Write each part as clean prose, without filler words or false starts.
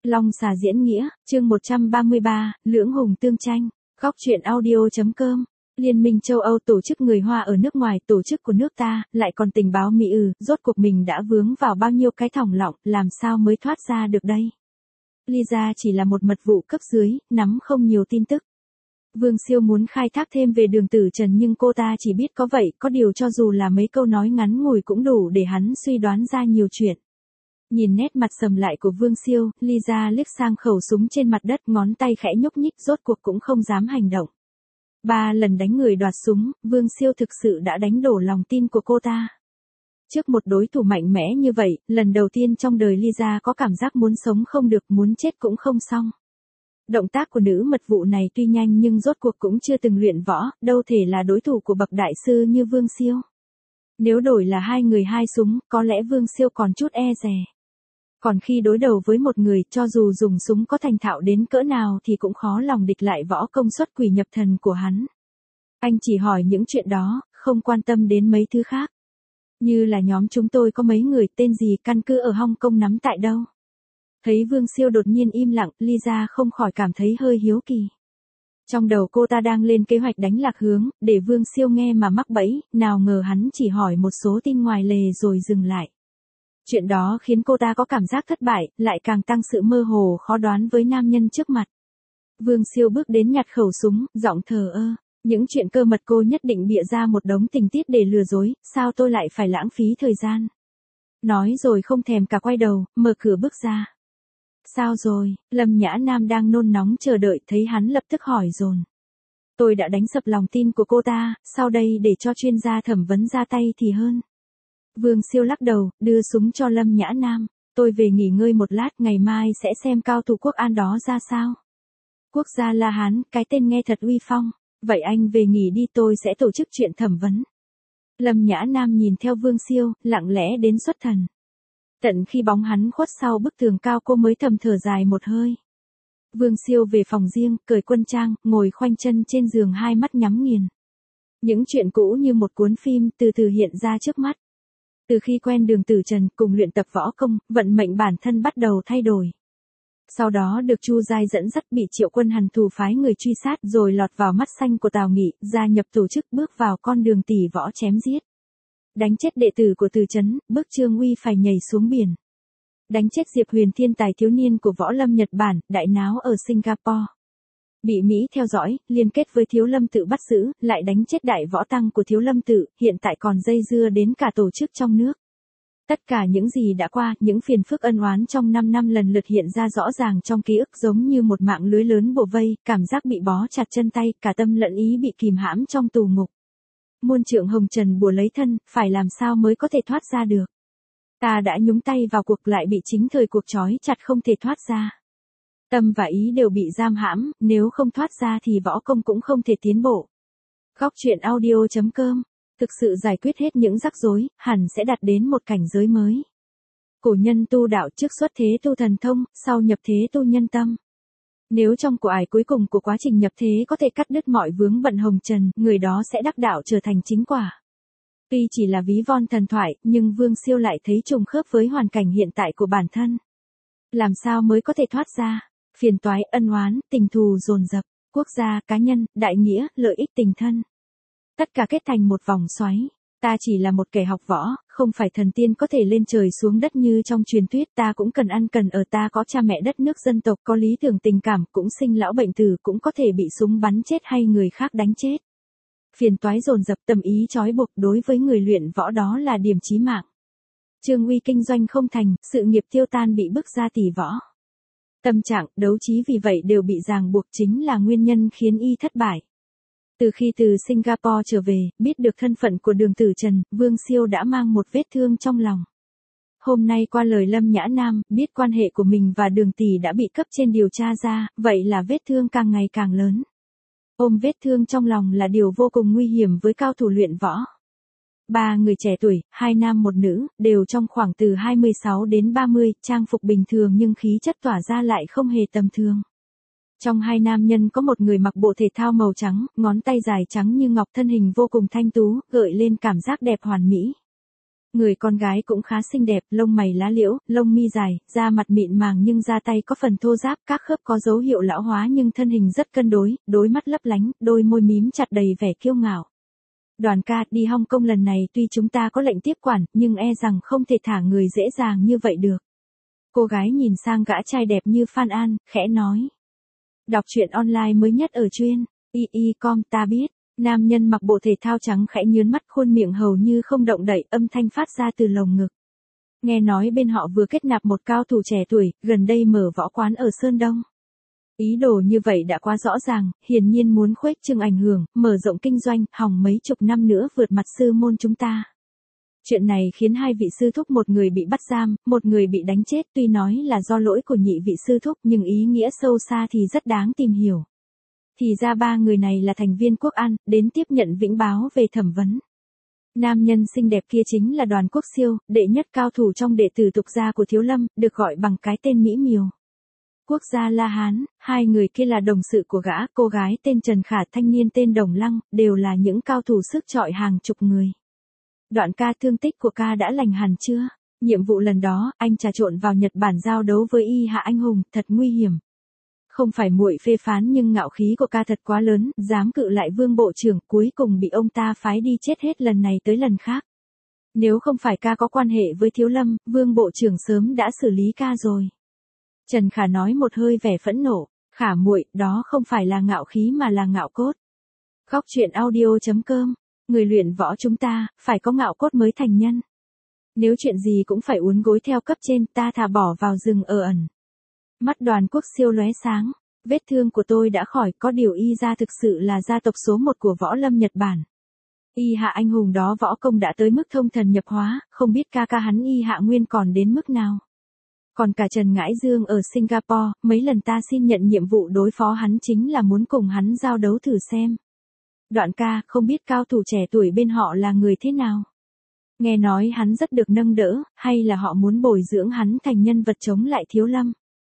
Long xà diễn nghĩa, chương 133, lưỡng hùng tương tranh. Góc truyện audio.com. Liên minh châu Âu tổ chức người Hoa ở nước ngoài, tổ chức của nước ta, lại còn tình báo Mỹ rốt cuộc mình đã vướng vào bao nhiêu cái thòng lọng, làm sao mới thoát ra được đây? Lisa chỉ là một mật vụ cấp dưới, nắm không nhiều tin tức. Vương Siêu muốn khai thác thêm về Đường Tử Trần nhưng cô ta chỉ biết có vậy, có điều cho dù là mấy câu nói ngắn ngủi cũng đủ để hắn suy đoán ra nhiều chuyện. Nhìn nét mặt sầm lại của Vương Siêu, Lisa liếc sang khẩu súng trên mặt đất, ngón tay khẽ nhúc nhích, rốt cuộc cũng không dám hành động. 3 lần đánh người đoạt súng, Vương Siêu thực sự đã đánh đổ lòng tin của cô ta. Trước một đối thủ mạnh mẽ như vậy, lần đầu tiên trong đời Lisa có cảm giác muốn sống không được, muốn chết cũng không xong. Động tác của nữ mật vụ này tuy nhanh nhưng rốt cuộc cũng chưa từng luyện võ, đâu thể là đối thủ của bậc đại sư như Vương Siêu. Nếu đổi là hai người hai súng, có lẽ Vương Siêu còn chút e dè. Còn khi đối đầu với một người, cho dù dùng súng có thành thạo đến cỡ nào thì cũng khó lòng địch lại võ công xuất quỷ nhập thần của hắn. Anh chỉ hỏi những chuyện đó, không quan tâm đến mấy thứ khác. Như là nhóm chúng tôi có mấy người, tên gì, căn cứ ở Hong Kong nắm tại đâu? Thấy Vương Siêu đột nhiên im lặng, Lisa không khỏi cảm thấy hơi hiếu kỳ. Trong đầu cô ta đang lên kế hoạch đánh lạc hướng, để Vương Siêu nghe mà mắc bẫy, nào ngờ hắn chỉ hỏi một số tin ngoài lề rồi dừng lại. Chuyện đó khiến cô ta có cảm giác thất bại, lại càng tăng sự mơ hồ khó đoán với nam nhân trước mặt. Vương Siêu bước đến nhặt khẩu súng, giọng thờ ơ. Những chuyện cơ mật cô nhất định bịa ra một đống tình tiết để lừa dối, sao tôi lại phải lãng phí thời gian. Nói rồi không thèm cả quay đầu, mở cửa bước ra. Sao rồi? Lâm Nhã Nam đang nôn nóng chờ đợi, thấy hắn lập tức hỏi dồn. Tôi đã đánh sập lòng tin của cô ta, sau đây để cho chuyên gia thẩm vấn ra tay thì hơn. Vương Siêu lắc đầu, đưa súng cho Lâm Nhã Nam. Tôi về nghỉ ngơi một lát, ngày mai sẽ xem cao thủ Quốc An đó ra sao. Quốc gia La Hán, cái tên nghe thật uy phong. Vậy anh về nghỉ đi, tôi sẽ tổ chức chuyện thẩm vấn. Lâm Nhã Nam nhìn theo Vương Siêu, lặng lẽ đến xuất thần. Tận khi bóng hắn khuất sau bức tường cao cô mới thầm thở dài một hơi. Vương Siêu về phòng riêng, cởi quân trang, ngồi khoanh chân trên giường, hai mắt nhắm nghiền. Những chuyện cũ như một cuốn phim từ từ hiện ra trước mắt. Từ khi quen Đường Tử Trần cùng luyện tập võ công, vận mệnh bản thân bắt đầu thay đổi. Sau đó được Chu Giai dẫn dắt bị Triệu Quân Hàn thù phái người truy sát, rồi lọt vào mắt xanh của Tào Nghị, gia nhập tổ chức, bước vào con đường tỷ võ chém giết. Đánh chết đệ tử của Từ Chấn, bức Trương Uy phải nhảy xuống biển. Đánh chết Diệp Huyền, thiên tài thiếu niên của võ lâm Nhật Bản, đại náo ở Singapore. Bị Mỹ theo dõi, liên kết với Thiếu Lâm Tự bắt giữ, lại đánh chết đại võ tăng của Thiếu Lâm Tự, hiện tại còn dây dưa đến cả tổ chức trong nước. Tất cả những gì đã qua, những phiền phức ân oán trong 5 năm lần lượt hiện ra rõ ràng trong ký ức, giống như một mạng lưới lớn bủa vây, cảm giác bị bó chặt chân tay, cả tâm lẫn ý bị kìm hãm trong tù ngục. Muôn trượng hồng trần bùa lấy thân, phải làm sao mới có thể thoát ra được. Ta đã nhúng tay vào cuộc, lại bị chính thời cuộc trói chặt không thể thoát ra. Tâm và ý đều bị giam hãm, nếu không thoát ra thì võ công cũng không thể tiến bộ. Góc truyện audio.com. Thực sự giải quyết hết những rắc rối, hẳn sẽ đạt đến một cảnh giới mới. Cổ nhân tu đạo trước xuất thế tu thần thông, sau nhập thế tu nhân tâm. Nếu trong của ải cuối cùng của quá trình nhập thế có thể cắt đứt mọi vướng bận hồng trần, người đó sẽ đắc đạo trở thành chính quả. Tuy chỉ là ví von thần thoại, nhưng Vương Siêu lại thấy trùng khớp với hoàn cảnh hiện tại của bản thân. Làm sao mới có thể thoát ra? Phiền toái, ân oán, tình thù dồn dập, quốc gia, cá nhân, đại nghĩa, lợi ích tình thân. Tất cả kết thành một vòng xoáy. Ta chỉ là một kẻ học võ, không phải thần tiên có thể lên trời xuống đất như trong truyền thuyết. Ta cũng cần ăn cần ở, ta có cha mẹ đất nước dân tộc, có lý tưởng tình cảm, cũng sinh lão bệnh tử, cũng có thể bị súng bắn chết hay người khác đánh chết. Phiền toái dồn dập, tâm ý trói buộc, đối với người luyện võ đó là điểm chí mạng. Trương Uy kinh doanh không thành, sự nghiệp tiêu tan, bị bức ra tỷ võ. Tâm trạng, đấu trí vì vậy đều bị ràng buộc, chính là nguyên nhân khiến y thất bại. Từ khi từ Singapore trở về, biết được thân phận của Đường Tử Trần, Vương Siêu đã mang một vết thương trong lòng. Hôm nay qua lời Lâm Nhã Nam, biết quan hệ của mình và Đường tỷ đã bị cấp trên điều tra ra, vậy là vết thương càng ngày càng lớn. Ôm vết thương trong lòng là điều vô cùng nguy hiểm với cao thủ luyện võ. 3 người trẻ tuổi, 2 nam 1 nữ, đều trong khoảng từ 26 đến 30, trang phục bình thường nhưng khí chất tỏa ra lại không hề tầm thường. Trong 2 nam nhân có một người mặc bộ thể thao màu trắng, ngón tay dài trắng như ngọc, thân hình vô cùng thanh tú, gợi lên cảm giác đẹp hoàn mỹ. Người con gái cũng khá xinh đẹp, lông mày lá liễu, lông mi dài, da mặt mịn màng nhưng da tay có phần thô ráp, các khớp có dấu hiệu lão hóa nhưng thân hình rất cân đối, đôi mắt lấp lánh, đôi môi mím chặt đầy vẻ kiêu ngạo. Đoàn ca, đi Hong Kong lần này tuy chúng ta có lệnh tiếp quản, nhưng e rằng không thể thả người dễ dàng như vậy được. Cô gái nhìn sang gã trai đẹp như Phan An, khẽ nói. Đọc truyện online mới nhất ở truyện y.com ta biết. Nam nhân mặc bộ thể thao trắng khẽ nhướn mắt, khuôn miệng hầu như không động đậy, âm thanh phát ra từ lồng ngực. Nghe nói bên họ vừa kết nạp một cao thủ trẻ tuổi, gần đây mở võ quán ở Sơn Đông. Ý đồ như vậy đã quá rõ ràng, hiển nhiên muốn khuếch trương ảnh hưởng, mở rộng kinh doanh, hòng mấy chục năm nữa vượt mặt sư môn chúng ta. Chuyện này khiến hai vị sư thúc, một người bị bắt giam, một người bị đánh chết, tuy nói là do lỗi của nhị vị sư thúc nhưng ý nghĩa sâu xa thì rất đáng tìm hiểu. Thì ra ba người này là thành viên Quốc An, đến tiếp nhận vĩnh báo về thẩm vấn. Nam nhân xinh đẹp kia chính là Đoàn Quốc Siêu, đệ nhất cao thủ trong đệ tử tục gia của Thiếu Lâm, được gọi bằng cái tên mỹ miều. Quốc gia La Hán, hai người kia là đồng sự của gã, cô gái tên Trần Khả, thanh niên tên Đồng Lăng, đều là những cao thủ sức chọi hàng chục người. Đoạn ca, thương tích của ca đã lành hẳn chưa? Nhiệm vụ lần đó, anh trà trộn vào Nhật Bản giao đấu với Y Hạ Anh Hùng, thật nguy hiểm. Không phải muội phê phán nhưng ngạo khí của ca thật quá lớn, dám cự lại Vương bộ trưởng, cuối cùng bị ông ta phái đi chết hết lần này tới lần khác. Nếu không phải ca có quan hệ với Thiếu Lâm, Vương bộ trưởng sớm đã xử lý ca rồi. Trần Khả nói một hơi vẻ phẫn nộ, Khả muội, đó không phải là ngạo khí mà là ngạo cốt. Góc truyện audio.com, người luyện võ chúng ta, phải có ngạo cốt mới thành nhân. Nếu chuyện gì cũng phải uốn gối theo cấp trên, ta thà bỏ vào rừng ở ẩn. Mắt Đoàn Quốc Siêu lóe sáng, vết thương của tôi đã khỏi, có điều Y gia thực sự là gia tộc số 1 của võ lâm Nhật Bản. Y Hạ Anh Hùng đó võ công đã tới mức thông thần nhập hóa, không biết ca ca hắn Y Hạ Nguyên còn đến mức nào. Còn cả Trần Ngãi Dương ở Singapore, mấy lần ta xin nhận nhiệm vụ đối phó hắn chính là muốn cùng hắn giao đấu thử xem. Đoạn ca, không biết cao thủ trẻ tuổi bên họ là người thế nào? Nghe nói hắn rất được nâng đỡ, hay là họ muốn bồi dưỡng hắn thành nhân vật chống lại Thiếu Lâm?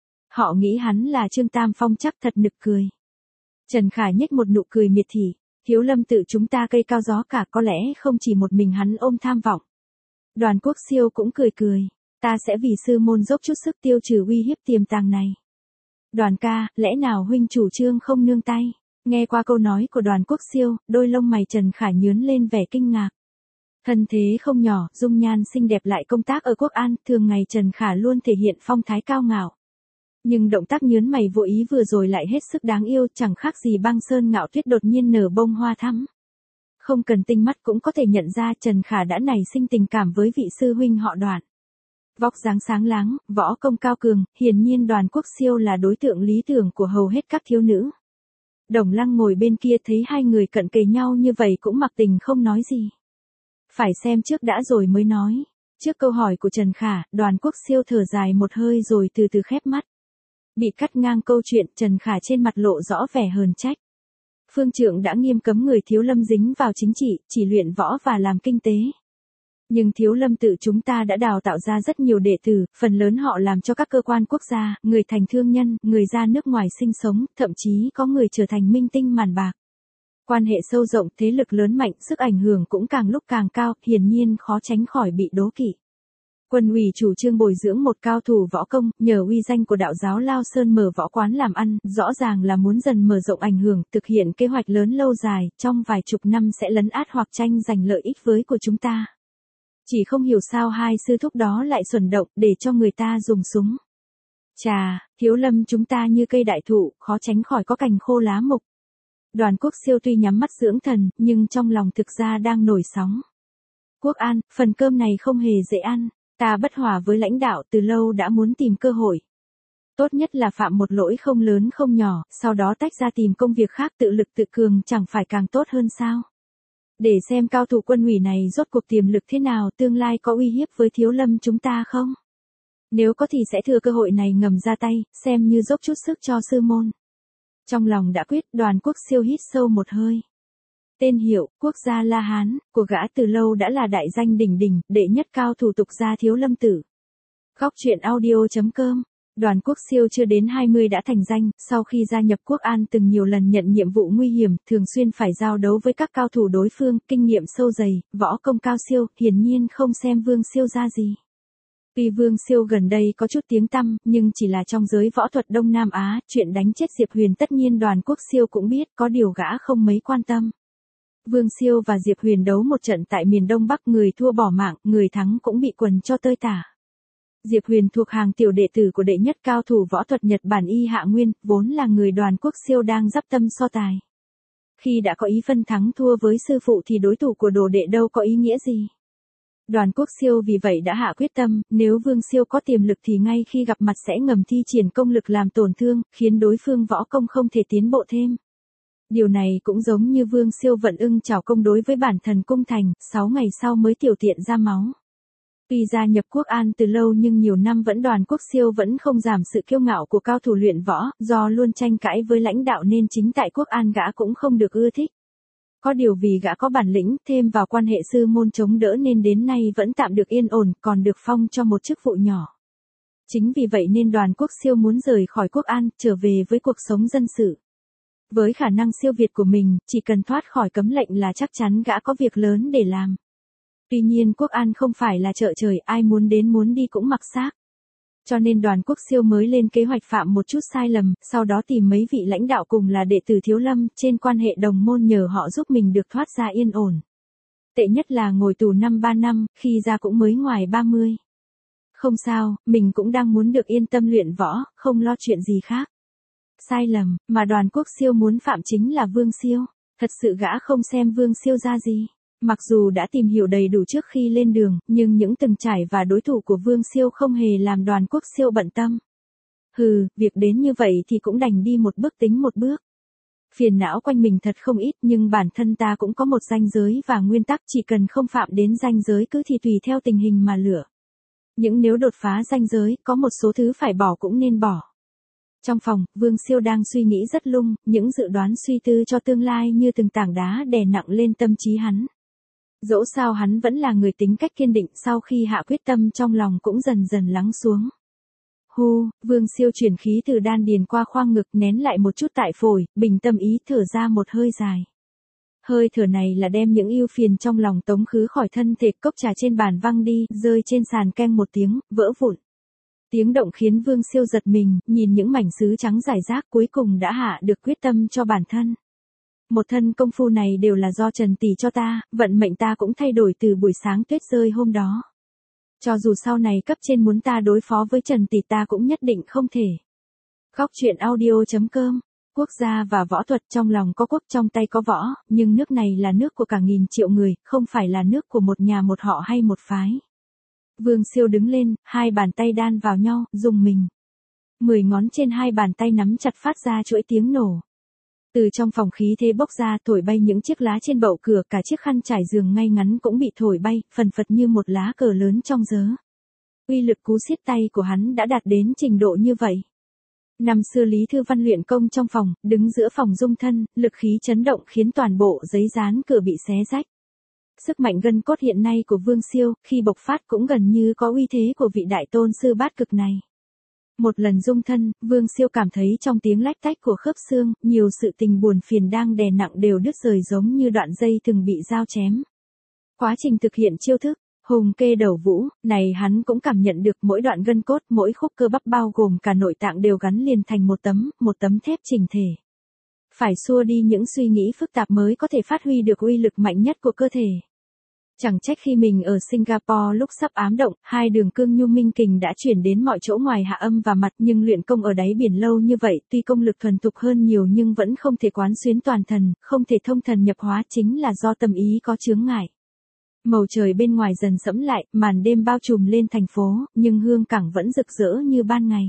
Họ nghĩ hắn là Trương Tam Phong chắc thật nực cười. Trần Khả nhếch một nụ cười miệt thị, Thiếu Lâm tự chúng ta cây cao gió cả, có lẽ không chỉ một mình hắn ôm tham vọng. Đoàn Quốc Siêu cũng cười cười, ta sẽ vì sư môn dốc chút sức tiêu trừ uy hiếp tiềm tàng này. Đoàn ca, lẽ nào huynh chủ trương không nương tay? Nghe qua câu nói của Đoàn Quốc Siêu, đôi lông mày Trần Khả nhướng lên vẻ kinh ngạc. Thân thế không nhỏ, dung nhan xinh đẹp lại công tác ở Quốc An, thường ngày Trần Khả luôn thể hiện phong thái cao ngạo. Nhưng động tác nhớn mày vô ý vừa rồi lại hết sức đáng yêu, chẳng khác gì băng sơn ngạo tuyết đột nhiên nở bông hoa thắm. Không cần tinh mắt cũng có thể nhận ra Trần Khả đã nảy sinh tình cảm với vị sư huynh họ Đoàn. Vóc dáng sáng láng, võ công cao cường, hiển nhiên Đoàn Quốc Siêu là đối tượng lý tưởng của hầu hết các thiếu nữ. Đồng Lăng ngồi bên kia thấy hai người cận kề nhau như vậy cũng mặc tình không nói gì. Phải xem trước đã rồi mới nói. Trước câu hỏi của Trần Khả, Đoàn Quốc Siêu thở dài một hơi rồi từ từ khép mắt. Bị cắt ngang câu chuyện, Trần Khả trên mặt lộ rõ vẻ hờn trách. Phương Trượng đã nghiêm cấm người Thiếu Lâm dính vào chính trị, chỉ luyện võ và làm kinh tế. Nhưng Thiếu Lâm tự chúng ta đã đào tạo ra rất nhiều đệ tử, phần lớn họ làm cho các cơ quan quốc gia, người thành thương nhân, người ra nước ngoài sinh sống, thậm chí có người trở thành minh tinh màn bạc. Quan hệ sâu rộng, thế lực lớn mạnh, sức ảnh hưởng cũng càng lúc càng cao, hiển nhiên khó tránh khỏi bị đố kỵ. Quân ủy chủ trương bồi dưỡng một cao thủ võ công, nhờ uy danh của đạo giáo Lao Sơn mở võ quán làm ăn, rõ ràng là muốn dần mở rộng ảnh hưởng, thực hiện kế hoạch lớn lâu dài, trong vài chục năm sẽ lấn át hoặc tranh giành lợi ích với của chúng ta. Chỉ không hiểu sao hai sư thúc đó lại xuẩn động để cho người ta dùng súng. Chà, Thiếu Lâm chúng ta như cây đại thụ, khó tránh khỏi có cành khô lá mục. Đoàn Quốc Siêu tuy nhắm mắt dưỡng thần, nhưng trong lòng thực ra đang nổi sóng. Quốc An, phần cơm này không hề dễ ăn. Ta bất hòa với lãnh đạo từ lâu đã muốn tìm cơ hội. Tốt nhất là phạm một lỗi không lớn không nhỏ, sau đó tách ra tìm công việc khác tự lực tự cường chẳng phải càng tốt hơn sao. Để xem cao thủ quân ủy này rốt cuộc tiềm lực thế nào, tương lai có uy hiếp với Thiếu Lâm chúng ta không? Nếu có thì sẽ thừa cơ hội này ngầm ra tay, xem như dốc chút sức cho sư môn. Trong lòng đã quyết, Đoàn Quốc Siêu hít sâu một hơi. Tên hiệu, quốc gia La Hán, của gã từ lâu đã là đại danh đỉnh đỉnh, đệ nhất cao thủ tục gia Thiếu Lâm tử. Góc truyện audio.com Đoàn Quốc Siêu chưa đến 20 đã thành danh, sau khi gia nhập Quốc An từng nhiều lần nhận nhiệm vụ nguy hiểm, thường xuyên phải giao đấu với các cao thủ đối phương, kinh nghiệm sâu dày, võ công cao siêu, hiển nhiên không xem Vương Siêu ra gì. Tuy Vương Siêu gần đây có chút tiếng tăm, nhưng chỉ là trong giới võ thuật Đông Nam Á, chuyện đánh chết Diệp Huyền tất nhiên Đoàn Quốc Siêu cũng biết, có điều gã không mấy quan tâm. Vương Siêu và Diệp Huyền đấu một trận tại miền Đông Bắc, người thua bỏ mạng, người thắng cũng bị quần cho tơi tả. Diệp Huyền thuộc hàng tiểu đệ tử của đệ nhất cao thủ võ thuật Nhật Bản Y Hạ Nguyên, vốn là người Đoàn Quốc Siêu đang dắp tâm so tài. Khi đã có ý phân thắng thua với sư phụ thì đối thủ của đồ đệ đâu có ý nghĩa gì. Đoàn Quốc Siêu vì vậy đã hạ quyết tâm, nếu Vương Siêu có tiềm lực thì ngay khi gặp mặt sẽ ngầm thi triển công lực làm tổn thương, khiến đối phương võ công không thể tiến bộ thêm. Điều này cũng giống như Vương Siêu vận ưng chảo công đối với bản thần Cung Thành, 6 ngày sau mới tiểu tiện ra máu. Tuy gia nhập Quốc An từ lâu nhưng nhiều năm vẫn Đoàn Quốc Siêu vẫn không giảm sự kiêu ngạo của cao thủ luyện võ, do luôn tranh cãi với lãnh đạo nên chính tại Quốc An gã cũng không được ưa thích. Có điều vì gã có bản lĩnh, thêm vào quan hệ sư môn chống đỡ nên đến nay vẫn tạm được yên ổn, còn được phong cho một chức vụ nhỏ. Chính vì vậy nên Đoàn Quốc Siêu muốn rời khỏi Quốc An, trở về với cuộc sống dân sự. Với khả năng siêu việt của mình, chỉ cần thoát khỏi cấm lệnh là chắc chắn gã có việc lớn để làm. Tuy nhiên Quốc An không phải là chợ trời, ai muốn đến muốn đi cũng mặc xác. Cho nên Đoàn Quốc Siêu mới lên kế hoạch phạm một chút sai lầm, sau đó tìm mấy vị lãnh đạo cùng là đệ tử Thiếu Lâm, trên quan hệ đồng môn nhờ họ giúp mình được thoát ra yên ổn. Tệ nhất là ngồi tù 3 năm, khi ra cũng mới ngoài 30. Không sao, mình cũng đang muốn được yên tâm luyện võ, không lo chuyện gì khác. Sai lầm, mà Đoàn Quốc Siêu muốn phạm chính là Vương Siêu. Thật sự gã không xem Vương Siêu ra gì. Mặc dù đã tìm hiểu đầy đủ trước khi lên đường, nhưng những từng trải và đối thủ của Vương Siêu không hề làm Đoàn Quốc Siêu bận tâm. Hừ, việc đến như vậy thì cũng đành đi một bước tính một bước. Phiền não quanh mình thật không ít nhưng bản thân ta cũng có một ranh giới và nguyên tắc, chỉ cần không phạm đến ranh giới cứ thì tùy theo tình hình mà lựa. Những nếu đột phá ranh giới, có một số thứ phải bỏ cũng nên bỏ. Trong phòng, Vương Siêu đang suy nghĩ rất lung, những dự đoán suy tư cho tương lai như từng tảng đá đè nặng lên tâm trí hắn. Dẫu sao hắn vẫn là người tính cách kiên định, sau khi hạ quyết tâm trong lòng cũng dần dần lắng xuống. Hu, Vương Siêu chuyển khí từ đan điền qua khoang ngực, nén lại một chút tại phổi, bình tâm ý thở ra một hơi dài. Hơi thở này là đem những ưu phiền trong lòng tống khứ khỏi thân thể, cốc trà trên bàn văng đi, rơi trên sàn keng một tiếng, vỡ vụn. Tiếng động khiến Vương Siêu giật mình, nhìn những mảnh sứ trắng rải rác, cuối cùng đã hạ được quyết tâm cho bản thân. Một thân công phu này đều là do Trần Tỷ cho ta, vận mệnh ta cũng thay đổi từ buổi sáng tuyết rơi hôm đó. Cho dù sau này cấp trên muốn ta đối phó với Trần Tỷ ta cũng nhất định không thể. Góc truyện audio.com. Quốc gia và võ thuật, trong lòng có quốc trong tay có võ, nhưng nước này là nước của cả nghìn triệu người, không phải là nước của một nhà một họ hay một phái. Vương Siêu đứng lên, hai bàn tay đan vào nhau, rùng mình. 10 ngón trên hai bàn tay nắm chặt phát ra chuỗi tiếng nổ. Từ trong phòng khí thế bốc ra, thổi bay những chiếc lá trên bậu cửa, cả chiếc khăn trải giường ngay ngắn cũng bị thổi bay, phần phật như một lá cờ lớn trong gió. Uy lực cú siết tay của hắn đã đạt đến trình độ như vậy. Năm xưa Lý Thư Văn luyện công trong phòng, đứng giữa phòng dung thân, lực khí chấn động khiến toàn bộ giấy dán cửa bị xé rách. Sức mạnh gân cốt hiện nay của Vương Siêu, khi bộc phát cũng gần như có uy thế của vị đại tôn sư bát cực này. Một lần dung thân, Vương Siêu cảm thấy trong tiếng lách tách của khớp xương, nhiều sự tình buồn phiền đang đè nặng đều đứt rời giống như đoạn dây từng bị dao chém. Quá trình thực hiện chiêu thức, hùng kê đầu vũ, này hắn cũng cảm nhận được mỗi đoạn gân cốt, mỗi khúc cơ bắp bao gồm cả nội tạng đều gắn liền thành một tấm thép chỉnh thể. Phải xua đi những suy nghĩ phức tạp mới có thể phát huy được uy lực mạnh nhất của cơ thể. Chẳng trách khi mình ở Singapore lúc sắp ám động, hai đường cương nhu minh kình đã chuyển đến mọi chỗ ngoài hạ âm và mặt, nhưng luyện công ở đáy biển lâu như vậy, tuy công lực thuần thục hơn nhiều nhưng vẫn không thể quán xuyến toàn thần, không thể thông thần nhập hóa, chính là do tâm ý có chướng ngại. Màu trời bên ngoài dần sẫm lại, màn đêm bao trùm lên thành phố, nhưng hương cảng vẫn rực rỡ như ban ngày.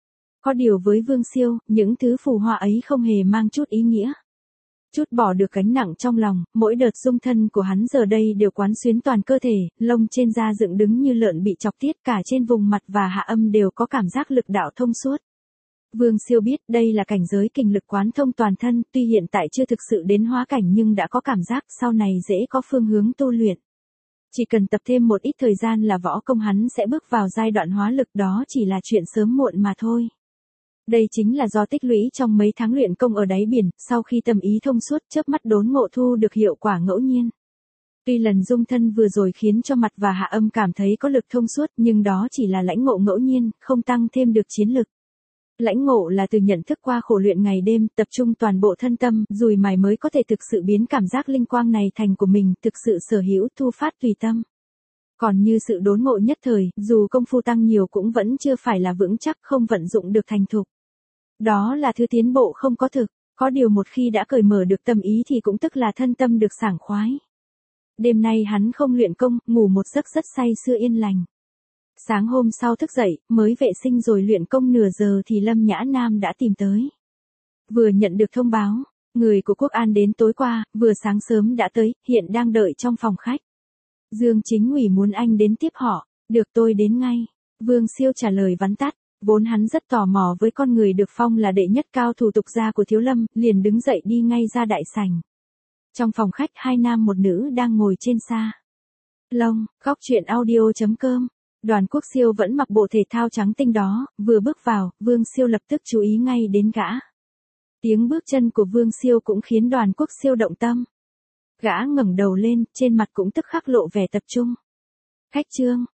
Có điều với Vương Siêu, những thứ phù hoa ấy không hề mang chút ý nghĩa. Chút bỏ được gánh nặng trong lòng, mỗi đợt dung thân của hắn giờ đây đều quán xuyến toàn cơ thể, lông trên da dựng đứng như lợn bị chọc tiết, cả trên vùng mặt và hạ âm đều có cảm giác lực đạo thông suốt. Vương Siêu biết đây là cảnh giới kình lực quán thông toàn thân, tuy hiện tại chưa thực sự đến hóa cảnh nhưng đã có cảm giác sau này dễ có phương hướng tu luyện. Chỉ cần tập thêm một ít thời gian là võ công hắn sẽ bước vào giai đoạn hóa lực, đó chỉ là chuyện sớm muộn mà thôi. Đây chính là do tích lũy trong mấy tháng luyện công ở đáy biển, sau khi tâm ý thông suốt chớp mắt đốn ngộ thu được hiệu quả ngẫu nhiên. Tuy lần dung thân vừa rồi khiến cho mặt và hạ âm cảm thấy có lực thông suốt, nhưng đó chỉ là lãnh ngộ ngẫu nhiên, không tăng thêm được chiến lực. Lãnh ngộ là từ nhận thức qua khổ luyện ngày đêm, tập trung toàn bộ thân tâm, dùi mài mới có thể thực sự biến cảm giác linh quang này thành của mình, thực sự sở hữu, thu phát tùy tâm. Còn như sự đốn ngộ nhất thời, dù công phu tăng nhiều cũng vẫn chưa phải là vững chắc, không vận dụng được thành thục. Đó là thứ tiến bộ không có thực, có điều một khi đã cởi mở được tâm ý thì cũng tức là thân tâm được sảng khoái. Đêm nay hắn không luyện công, ngủ một giấc rất say sưa yên lành. Sáng hôm sau thức dậy, mới vệ sinh rồi luyện công nửa giờ thì Lâm Nhã Nam đã tìm tới. Vừa nhận được thông báo, người của Quốc An đến tối qua, vừa sáng sớm đã tới, hiện đang đợi trong phòng khách. Dương Chính ủy muốn anh đến tiếp họ, được tôi đến ngay. Vương Siêu trả lời vắn tắt, vốn hắn rất tò mò với con người được phong là đệ nhất cao thủ tục gia của Thiếu Lâm, liền đứng dậy đi ngay ra đại sảnh. Trong phòng khách hai nam một nữ đang ngồi trên xa lông, góc truyện audio.com. Đoàn Quốc Siêu vẫn mặc bộ thể thao trắng tinh đó, vừa bước vào, Vương Siêu lập tức chú ý ngay đến gã. Tiếng bước chân của Vương Siêu cũng khiến Đoàn Quốc Siêu động tâm. Gã ngẩng đầu lên, trên mặt cũng tức khắc lộ vẻ tập trung. Khách Trương,